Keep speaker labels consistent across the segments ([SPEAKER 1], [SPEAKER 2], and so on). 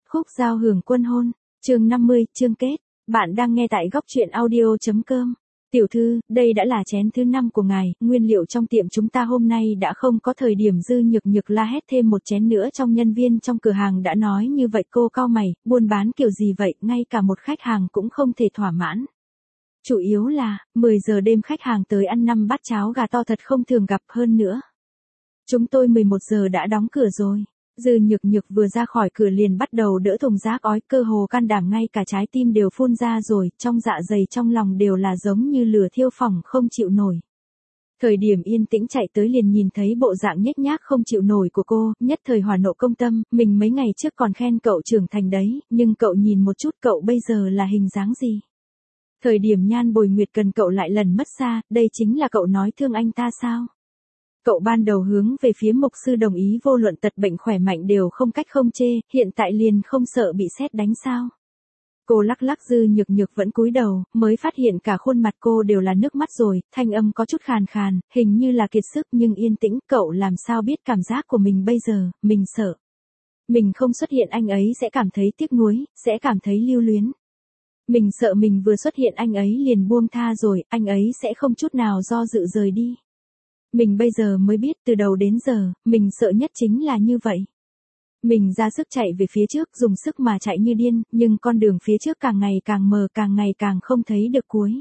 [SPEAKER 1] Khúc giao hưởng quân hôn, chương 50, chương kết. Bạn đang nghe tại góc truyện audio.com. Tiểu thư, đây đã là chén thứ 5 của ngài, nguyên liệu trong tiệm chúng ta hôm nay đã không có. Thời điểm Dư Nhược Nhược la hét thêm một chén nữa trong nhân viên trong cửa hàng đã nói như vậy. Cô cau mày, buôn bán kiểu gì vậy, ngay cả một khách hàng cũng không thể thỏa mãn. Chủ yếu là, 10 giờ đêm khách hàng tới ăn 5 bát cháo gà to thật không thường gặp. Hơn nữa, chúng tôi 11 giờ đã đóng cửa rồi. Dư Nhược Nhược vừa ra khỏi cửa liền bắt đầu đỡ thùng rác ói, cơ hồ can đảm ngay cả trái tim đều phun ra rồi, trong dạ dày trong lòng đều là giống như lửa thiêu phỏng không chịu nổi. Thời điểm Yên Tĩnh chạy tới liền nhìn thấy bộ dạng nhếch nhác không chịu nổi của cô, nhất thời hỏa nộ công tâm, mình mấy ngày trước còn khen cậu trưởng thành đấy, nhưng cậu nhìn một chút cậu bây giờ là hình dáng gì? Thời điểm Nhan Bồi Nguyệt cần cậu lại lần mất xa, đây chính là cậu nói thương anh ta sao? Cậu ban đầu hướng về phía mục sư đồng ý vô luận tật bệnh khỏe mạnh đều không cách không chê, hiện tại liền không sợ bị sét đánh sao? Cô lắc lắc. Dư Nhược Nhược vẫn cúi đầu, mới phát hiện cả khuôn mặt cô đều là nước mắt rồi, thanh âm có chút khàn khàn, hình như là kiệt sức. Nhưng Yên Tĩnh, cậu làm sao biết cảm giác của mình bây giờ? Mình sợ mình không xuất hiện anh ấy sẽ cảm thấy tiếc nuối, sẽ cảm thấy lưu luyến. Mình sợ mình vừa xuất hiện anh ấy liền buông tha rồi, anh ấy sẽ không chút nào do dự rời đi. Mình bây giờ mới biết từ đầu đến giờ, mình sợ nhất chính là như vậy. Mình ra sức chạy về phía trước, dùng sức mà chạy như điên, nhưng con đường phía trước càng ngày càng mờ, càng ngày càng không thấy được cuối.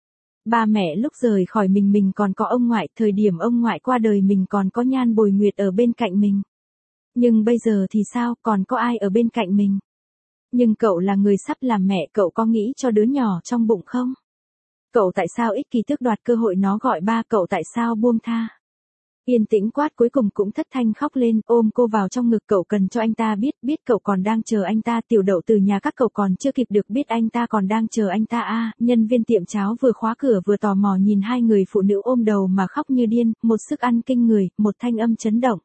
[SPEAKER 1] Ba mẹ lúc rời khỏi mình còn có ông ngoại, thời điểm ông ngoại qua đời mình còn có Nhan Bồi Nguyệt ở bên cạnh mình. Nhưng bây giờ thì sao, còn có ai ở bên cạnh mình? Nhưng cậu là người sắp làm mẹ, cậu có nghĩ cho đứa nhỏ trong bụng không? Cậu tại sao ích kỷ tước đoạt cơ hội nó gọi ba, cậu tại sao buông tha? Yên Tĩnh quát cuối cùng cũng thất thanh khóc lên, ôm cô vào trong ngực. Cậu cần cho anh ta biết cậu còn đang chờ anh ta. Tiểu Đậu từ nhà các cậu còn chưa kịp được biết anh ta còn đang chờ anh ta à. Nhân viên tiệm cháo vừa khóa cửa vừa tò mò nhìn hai người phụ nữ ôm đầu mà khóc như điên, một sức ăn kinh người, một thanh âm chấn động.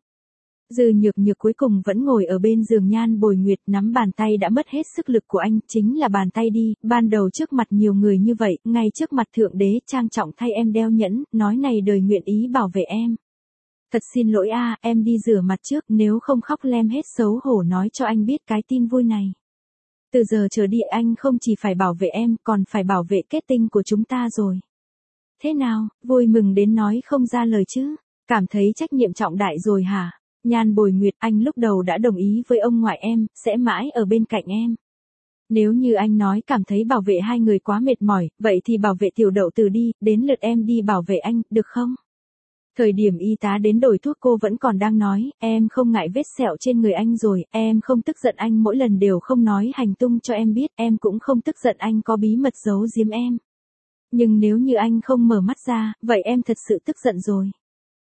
[SPEAKER 1] Dư Nhược Nhược cuối cùng vẫn ngồi ở bên giường Nhan Bồi Nguyệt, nắm bàn tay đã mất hết sức lực của anh, chính là bàn tay đi, ban đầu trước mặt nhiều người như vậy, ngay trước mặt Thượng Đế, trang trọng thay em đeo nhẫn, nói này đời nguyện ý bảo vệ em. Thật xin lỗi a, em đi rửa mặt trước, nếu không khóc lem hết xấu hổ nói cho anh biết cái tin vui này. Từ giờ trở đi anh không chỉ phải bảo vệ em, còn phải bảo vệ kết tinh của chúng ta rồi. Thế nào, vui mừng đến nói không ra lời chứ, cảm thấy trách nhiệm trọng đại rồi hả? Nhan Bồi Nguyệt, anh lúc đầu đã đồng ý với ông ngoại em, sẽ mãi ở bên cạnh em. Nếu như anh nói cảm thấy bảo vệ hai người quá mệt mỏi, vậy thì bảo vệ Tiểu Đậu Từ đi, đến lượt em đi bảo vệ anh, được không? Thời điểm y tá đến đổi thuốc cô vẫn còn đang nói, em không ngại vết sẹo trên người anh rồi, em không tức giận anh mỗi lần đều không nói hành tung cho em biết, em cũng không tức giận anh có bí mật giấu giếm em. Nhưng nếu như anh không mở mắt ra, vậy em thật sự tức giận rồi.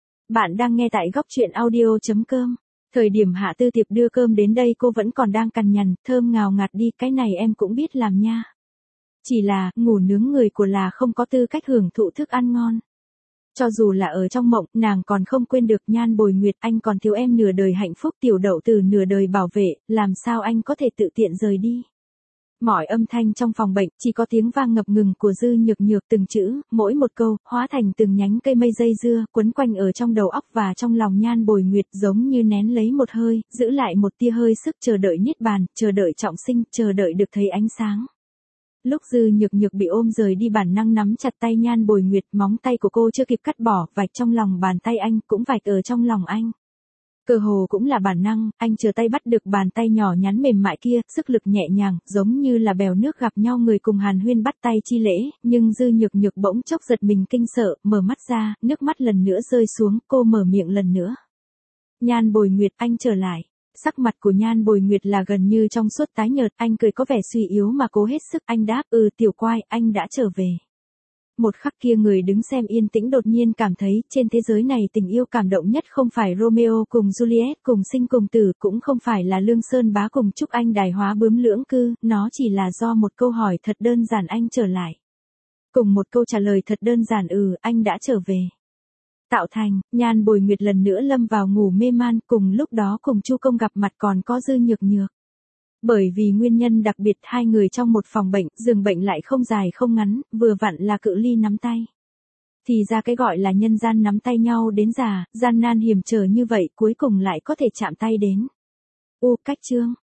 [SPEAKER 1] Bạn đang nghe tại góc truyện audio.com. Thời điểm Hạ Tư Tiệp đưa cơm đến đây cô vẫn còn đang cằn nhằn, thơm ngào ngạt đi, cái này em cũng biết làm nha. Chỉ là, ngủ nướng người của là không có tư cách hưởng thụ thức ăn ngon. Cho dù là ở trong mộng, nàng còn không quên được. Nhan Bồi Nguyệt, anh còn thiếu em nửa đời hạnh phúc, Tiểu Đậu Từ nửa đời bảo vệ, làm sao anh có thể tự tiện rời đi. Mọi âm thanh trong phòng bệnh, chỉ có tiếng vang ngập ngừng của Dư Nhược Nhược, từng chữ, mỗi một câu, hóa thành từng nhánh cây mây dây dưa, quấn quanh ở trong đầu óc và trong lòng Nhan Bồi Nguyệt, giống như nén lấy một hơi, giữ lại một tia hơi sức, chờ đợi niết bàn, chờ đợi trọng sinh, chờ đợi được thấy ánh sáng. Lúc Dư Nhược Nhược bị ôm rời đi bản năng nắm chặt tay Nhan Bồi Nguyệt, móng tay của cô chưa kịp cắt bỏ, vạch trong lòng bàn tay anh, cũng vạch ở trong lòng anh. Cơ hồ cũng là bản năng, anh chờ tay bắt được bàn tay nhỏ nhắn mềm mại kia, sức lực nhẹ nhàng, giống như là bèo nước gặp nhau người cùng hàn huyên bắt tay chi lễ, nhưng Dư Nhược Nhược bỗng chốc giật mình kinh sợ, mở mắt ra, nước mắt lần nữa rơi xuống, cô mở miệng lần nữa. Nhan Bồi Nguyệt, anh trở lại. Sắc mặt của Nhan Bồi Nguyệt là gần như trong suốt tái nhợt, anh cười có vẻ suy yếu mà cố hết sức, anh đáp, Tiểu Quai, anh đã trở về. Một khắc kia người đứng xem Yên Tĩnh đột nhiên cảm thấy, trên thế giới này tình yêu cảm động nhất không phải Romeo cùng Juliet cùng sinh cùng tử, cũng không phải là Lương Sơn Bá cùng Trúc Anh đài hóa bướm lưỡng cư, nó chỉ là do một câu hỏi thật đơn giản, anh trở lại. Cùng một câu trả lời thật đơn giản, anh đã trở về. Tạo thành, Nhan Bồi Nguyệt lần nữa lâm vào ngủ mê man, cùng lúc đó cùng Chu Công gặp mặt còn có Dư Nhược Nhược. Bởi vì nguyên nhân đặc biệt hai người trong một phòng bệnh, giường bệnh lại không dài không ngắn, vừa vặn là cự ly nắm tay. Thì ra cái gọi là nhân gian nắm tay nhau đến già, gian nan hiểm trở như vậy cuối cùng lại có thể chạm tay đến. Cách chương.